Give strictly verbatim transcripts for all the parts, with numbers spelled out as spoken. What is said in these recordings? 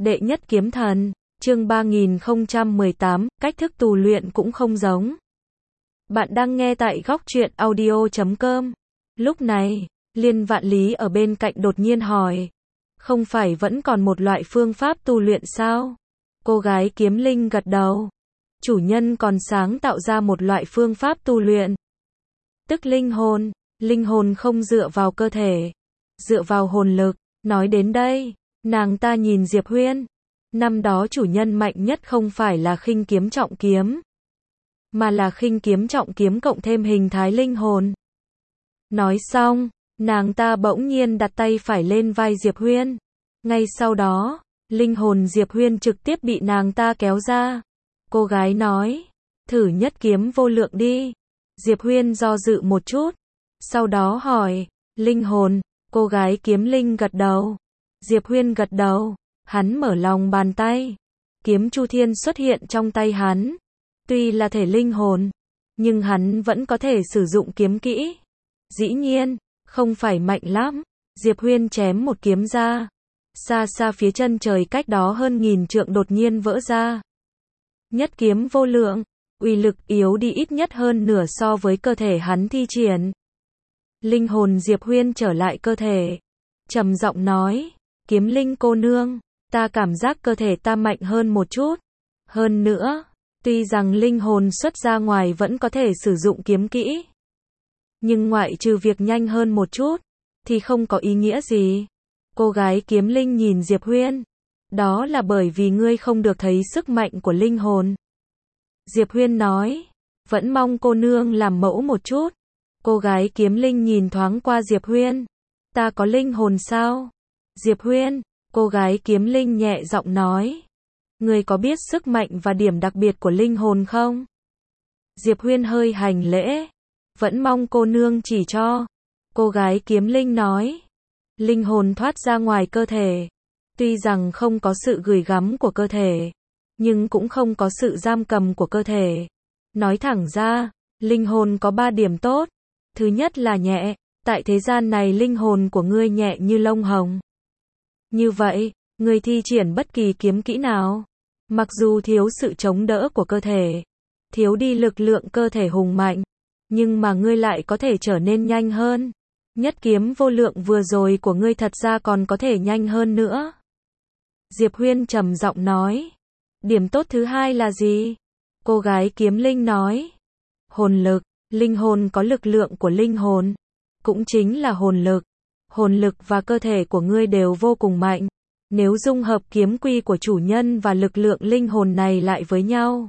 Đệ nhất kiếm thần, chương ba nghìn không trăm mười tám, cách thức tu luyện cũng không giống. Bạn đang nghe tại góc truyện audio chấm com. Lúc này, Liên Vạn Lý ở bên cạnh đột nhiên hỏi, không phải vẫn còn một loại phương pháp tu luyện sao? Cô gái kiếm linh gật đầu. Chủ nhân còn sáng tạo ra một loại phương pháp tu luyện. Tức linh hồn, linh hồn không dựa vào cơ thể, dựa vào hồn lực. Nói đến đây, nàng ta nhìn Diệp Huyên. Năm đó chủ nhân mạnh nhất không phải là khinh kiếm trọng kiếm, mà là khinh kiếm trọng kiếm cộng thêm hình thái linh hồn. Nói xong, nàng ta bỗng nhiên đặt tay phải lên vai Diệp Huyên. Ngay sau đó, linh hồn Diệp Huyên trực tiếp bị nàng ta kéo ra. Cô gái nói, thử nhất kiếm vô lượng đi. Diệp Huyên do dự một chút, sau đó hỏi, linh hồn, cô gái kiếm linh gật đầu. Diệp Huyên gật đầu, hắn mở lòng bàn tay. Kiếm Chu Thiên xuất hiện trong tay hắn. Tuy là thể linh hồn, nhưng hắn vẫn có thể sử dụng kiếm kỹ. Dĩ nhiên, không phải mạnh lắm. Diệp Huyên chém một kiếm ra. Xa xa phía chân trời cách đó hơn nghìn trượng đột nhiên vỡ ra. Nhất kiếm vô lượng, uy lực yếu đi ít nhất hơn nửa so với cơ thể hắn thi triển. Linh hồn Diệp Huyên trở lại cơ thể, trầm giọng nói, kiếm linh cô nương, ta cảm giác cơ thể ta mạnh hơn một chút. Hơn nữa, tuy rằng linh hồn xuất ra ngoài vẫn có thể sử dụng kiếm kỹ, nhưng ngoại trừ việc nhanh hơn một chút, thì không có ý nghĩa gì. Cô gái kiếm linh nhìn Diệp Huyên. Đó là bởi vì ngươi không được thấy sức mạnh của linh hồn. Diệp Huyên nói, vẫn mong cô nương làm mẫu một chút. Cô gái kiếm linh nhìn thoáng qua Diệp Huyên. Ta có linh hồn sao? Diệp Huyên, cô gái kiếm linh nhẹ giọng nói. Ngươi có biết sức mạnh và điểm đặc biệt của linh hồn không? Diệp Huyên hơi hành lễ. Vẫn mong cô nương chỉ cho. Cô gái kiếm linh nói. Linh hồn thoát ra ngoài cơ thể. Tuy rằng không có sự gửi gắm của cơ thể, nhưng cũng không có sự giam cầm của cơ thể. Nói thẳng ra, linh hồn có ba điểm tốt. Thứ nhất là nhẹ. Tại thế gian này linh hồn của ngươi nhẹ như lông hồng. Như vậy, ngươi thi triển bất kỳ kiếm kỹ nào, mặc dù thiếu sự chống đỡ của cơ thể, thiếu đi lực lượng cơ thể hùng mạnh, nhưng mà ngươi lại có thể trở nên nhanh hơn. Nhất kiếm vô lượng vừa rồi của ngươi thật ra còn có thể nhanh hơn nữa. Diệp Huyên trầm giọng nói. Điểm tốt thứ hai là gì? Cô gái kiếm linh nói. Hồn lực, linh hồn có lực lượng của linh hồn, cũng chính là hồn lực. Hồn lực và cơ thể của ngươi đều vô cùng mạnh. Nếu dung hợp kiếm quy của chủ nhân và lực lượng linh hồn này lại với nhau,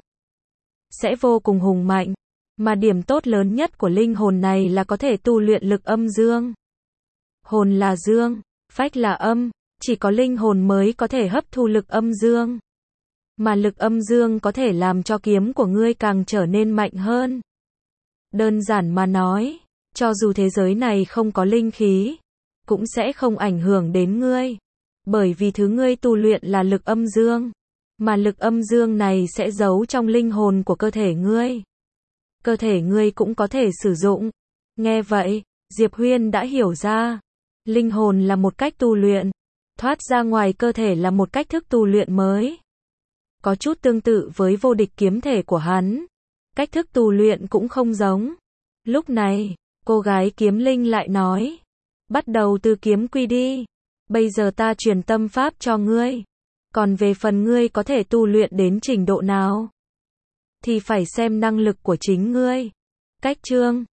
sẽ vô cùng hùng mạnh. Mà điểm tốt lớn nhất của linh hồn này là có thể tu luyện lực âm dương. Hồn là dương, phách là âm, chỉ có linh hồn mới có thể hấp thu lực âm dương. Mà lực âm dương có thể làm cho kiếm của ngươi càng trở nên mạnh hơn. Đơn giản mà nói, cho dù thế giới này không có linh khí, cũng sẽ không ảnh hưởng đến ngươi. Bởi vì thứ ngươi tu luyện là lực âm dương, mà lực âm dương này sẽ giấu trong linh hồn của cơ thể ngươi. Cơ thể ngươi cũng có thể sử dụng. Nghe vậy, Diệp Huyên đã hiểu ra. Linh hồn là một cách tu luyện. Thoát ra ngoài cơ thể là một cách thức tu luyện mới. Có chút tương tự với vô địch kiếm thể của hắn. Cách thức tu luyện cũng không giống. Lúc này, cô gái kiếm linh lại nói. Bắt đầu từ kiếm quy đi. Bây giờ ta truyền tâm pháp cho ngươi. Còn về phần ngươi có thể tu luyện đến trình độ nào, thì phải xem năng lực của chính ngươi. Cách chương